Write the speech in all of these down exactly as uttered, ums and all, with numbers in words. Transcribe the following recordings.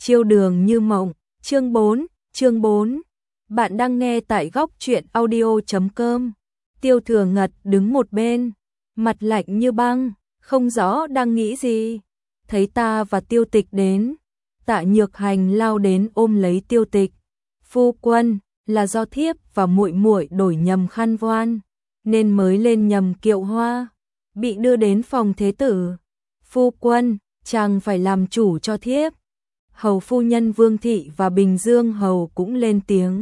chiêu đường như mộng, chương bốn, chương bốn. Bạn đang nghe tại góc truyện audio chấm com. Tiêu Thừa Ngật đứng một bên, mặt lạnh như băng, không rõ đang nghĩ gì. Thấy ta và Tiêu Tịch đến, Tạ Nhược Hành lao đến ôm lấy Tiêu Tịch. Phu quân, là do thiếp và muội muội đổi nhầm khăn voan, nên mới lên nhầm kiệu hoa, bị đưa đến phòng thế tử. Phu quân, chàng phải làm chủ cho thiếp. Hầu phu nhân Vương Thị và Bình Dương Hầu cũng lên tiếng.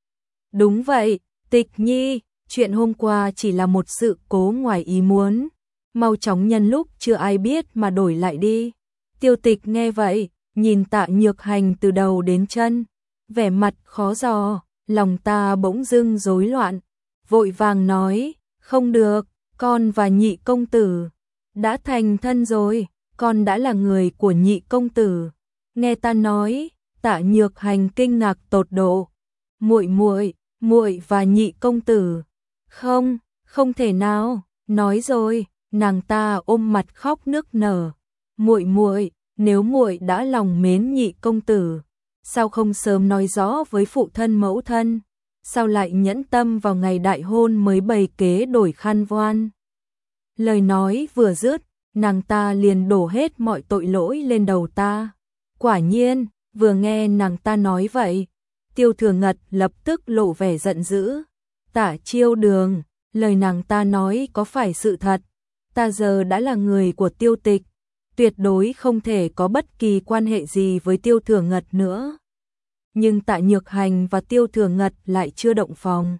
Đúng vậy, Tịch Nhi, chuyện hôm qua chỉ là một sự cố ngoài ý muốn. Mau chóng nhân lúc chưa ai biết mà đổi lại đi. Tiêu Tịch nghe vậy, nhìn Tạ Nhược Hành từ đầu đến chân, vẻ mặt khó dò, lòng ta bỗng dưng rối loạn, vội vàng nói, không được, con và nhị công tử đã thành thân rồi, con đã là người của nhị công tử. Nghe ta nói, Tạ Nhược Hành kinh ngạc tột độ. Muội muội, muội và nhị công tử? Không, không thể nào, nói rồi, nàng ta ôm mặt khóc nức nở. Muội muội, nếu muội đã lòng mến nhị công tử, sao không sớm nói rõ với phụ thân mẫu thân? Sao lại nhẫn tâm vào ngày đại hôn mới bày kế đổi khăn voan? Lời nói vừa dứt, nàng ta liền đổ hết mọi tội lỗi lên đầu ta. Quả nhiên, vừa nghe nàng ta nói vậy, Tiêu Thừa Ngật lập tức lộ vẻ giận dữ. Tạ chiêu đường, lời nàng ta nói có phải sự thật? Ta giờ đã là người của Tiêu Tịch, tuyệt đối không thể có bất kỳ quan hệ gì với Tiêu Thừa Ngật nữa. Nhưng Tạ Nhược Hành và Tiêu Thừa Ngật lại chưa động phòng.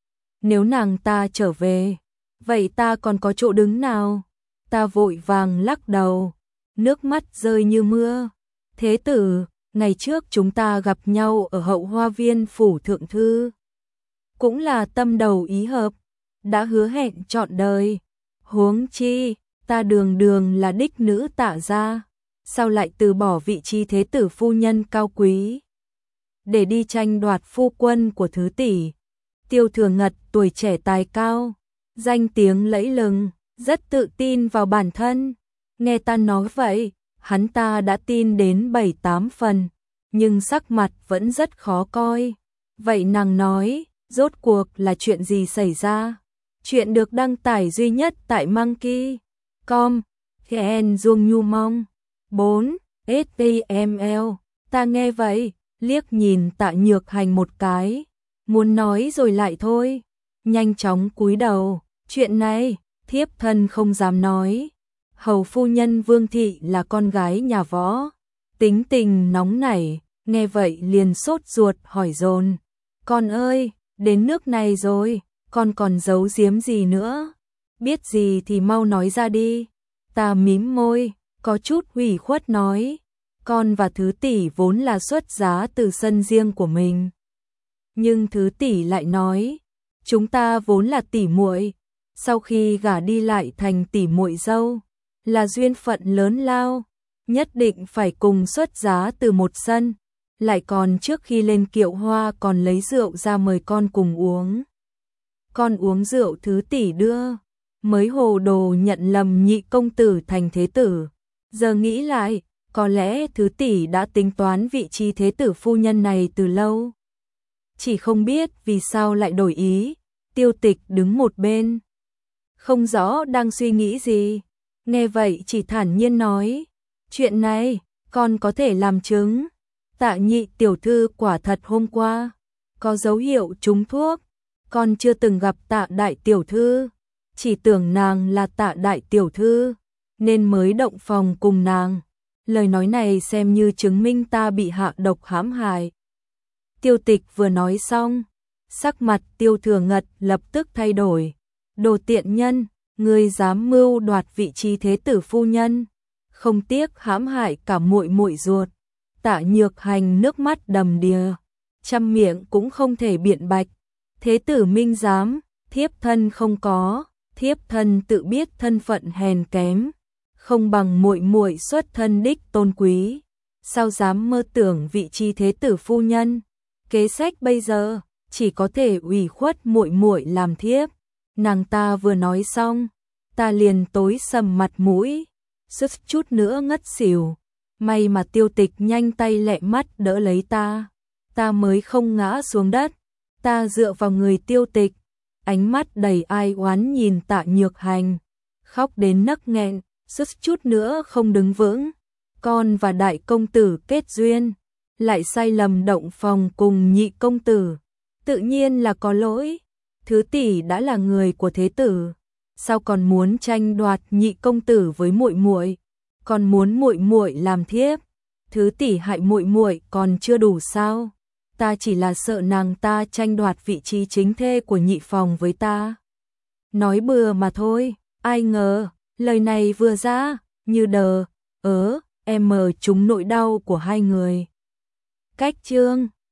Nếu nàng ta trở về, vậy ta còn có chỗ đứng nào? Ta vội vàng lắc đầu, nước mắt rơi như mưa. Thế tử, ngày trước chúng ta gặp nhau ở hậu hoa viên phủ thượng thư, cũng là tâm đầu ý hợp, đã hứa hẹn trọn đời. Huống chi, ta đường đường là đích nữ Tạ gia, sao lại từ bỏ vị trí thế tử phu nhân cao quý, để đi tranh đoạt phu quân của thứ tỷ? Tiêu Thừa Ngật tuổi trẻ tài cao, danh tiếng lẫy lừng, rất tự tin vào bản thân. Nghe ta nói vậy, hắn ta đã tin đến bảy tám phần, nhưng sắc mặt vẫn rất khó coi. Vậy nàng nói, rốt cuộc là chuyện gì xảy ra? Chuyện được đăng tải duy nhất tại monkey chấm com, vn Duong Nhu Mong, bốn, ét tê em lờ. Ta nghe vậy, liếc nhìn Tạ Nhược Hành một cái, muốn nói rồi lại thôi, nhanh chóng cúi đầu. Chuyện này, thiếp thân không dám nói. Hầu phu nhân Vương Thị là con gái nhà võ, tính tình nóng nảy, nghe vậy liền sốt ruột hỏi dồn. Con ơi, đến nước này rồi, con còn giấu giếm gì nữa? Biết gì thì mau nói ra đi. Ta mím môi, có chút ủy khuất nói, con và thứ tỷ vốn là xuất giá từ sân riêng của mình. Nhưng thứ tỷ lại nói, chúng ta vốn là tỷ muội, sau khi gả đi lại thành tỷ muội dâu, là duyên phận lớn lao, nhất định phải cùng xuất giá từ một sân, lại còn trước khi lên kiệu hoa còn lấy rượu ra mời con cùng uống. Con uống rượu thứ tỷ đưa, mới hồ đồ nhận lầm nhị công tử thành thế tử. Giờ nghĩ lại, có lẽ thứ tỷ đã tính toán vị trí thế tử phu nhân này từ lâu. Chỉ không biết vì sao lại đổi ý. Tiêu Tịch đứng một bên, không rõ đang suy nghĩ gì. Nghe vậy chỉ thản nhiên nói, chuyện này, con có thể làm chứng. Tạ nhị tiểu thư quả thật hôm qua có dấu hiệu trúng thuốc. Con chưa từng gặp Tạ đại tiểu thư, chỉ tưởng nàng là Tạ đại tiểu thư, nên mới động phòng cùng nàng. Lời nói này xem như chứng minh ta bị hạ độc hãm hại. Tiêu Tịch vừa nói xong, sắc mặt Tiêu Thừa Ngật lập tức thay đổi. Đồ tiện nhân, ngươi dám mưu đoạt vị trí thế tử phu nhân, không tiếc hãm hại cả muội muội ruột. Tạ Nhược Hành nước mắt đầm đìa, trăm miệng cũng không thể biện bạch. Thế tử minh giám, thiếp thân không có, thiếp thân tự biết thân phận hèn kém, không bằng muội muội xuất thân đích tôn quý, sao dám mơ tưởng vị trí thế tử phu nhân? Kế sách bây giờ chỉ có thể ủy khuất muội muội làm thiếp. Nàng ta vừa nói xong, ta liền tối sầm mặt mũi, suýt chút nữa ngất xỉu. May mà Tiêu Tịch nhanh tay lẹ mắt đỡ lấy ta, ta mới không ngã xuống đất. Ta dựa vào người Tiêu Tịch, ánh mắt đầy ai oán nhìn Tạ Nhược Hành, khóc đến nấc nghẹn, suýt chút nữa không đứng vững. Con và đại công tử kết duyên, lại sai lầm động phòng cùng nhị công tử, tự nhiên là có lỗi. Thứ tỷ đã là người của thế tử, sao còn muốn tranh đoạt nhị công tử với muội muội, còn muốn muội muội làm thiếp. Thứ tỷ hại muội muội còn chưa đủ sao? Ta chỉ là sợ nàng ta tranh đoạt vị trí chính thê của nhị phòng với ta. Nói bừa mà thôi, ai ngờ, lời này vừa ra, như đờ, ớ, em mờ trúng nỗi đau của hai người. Cách chương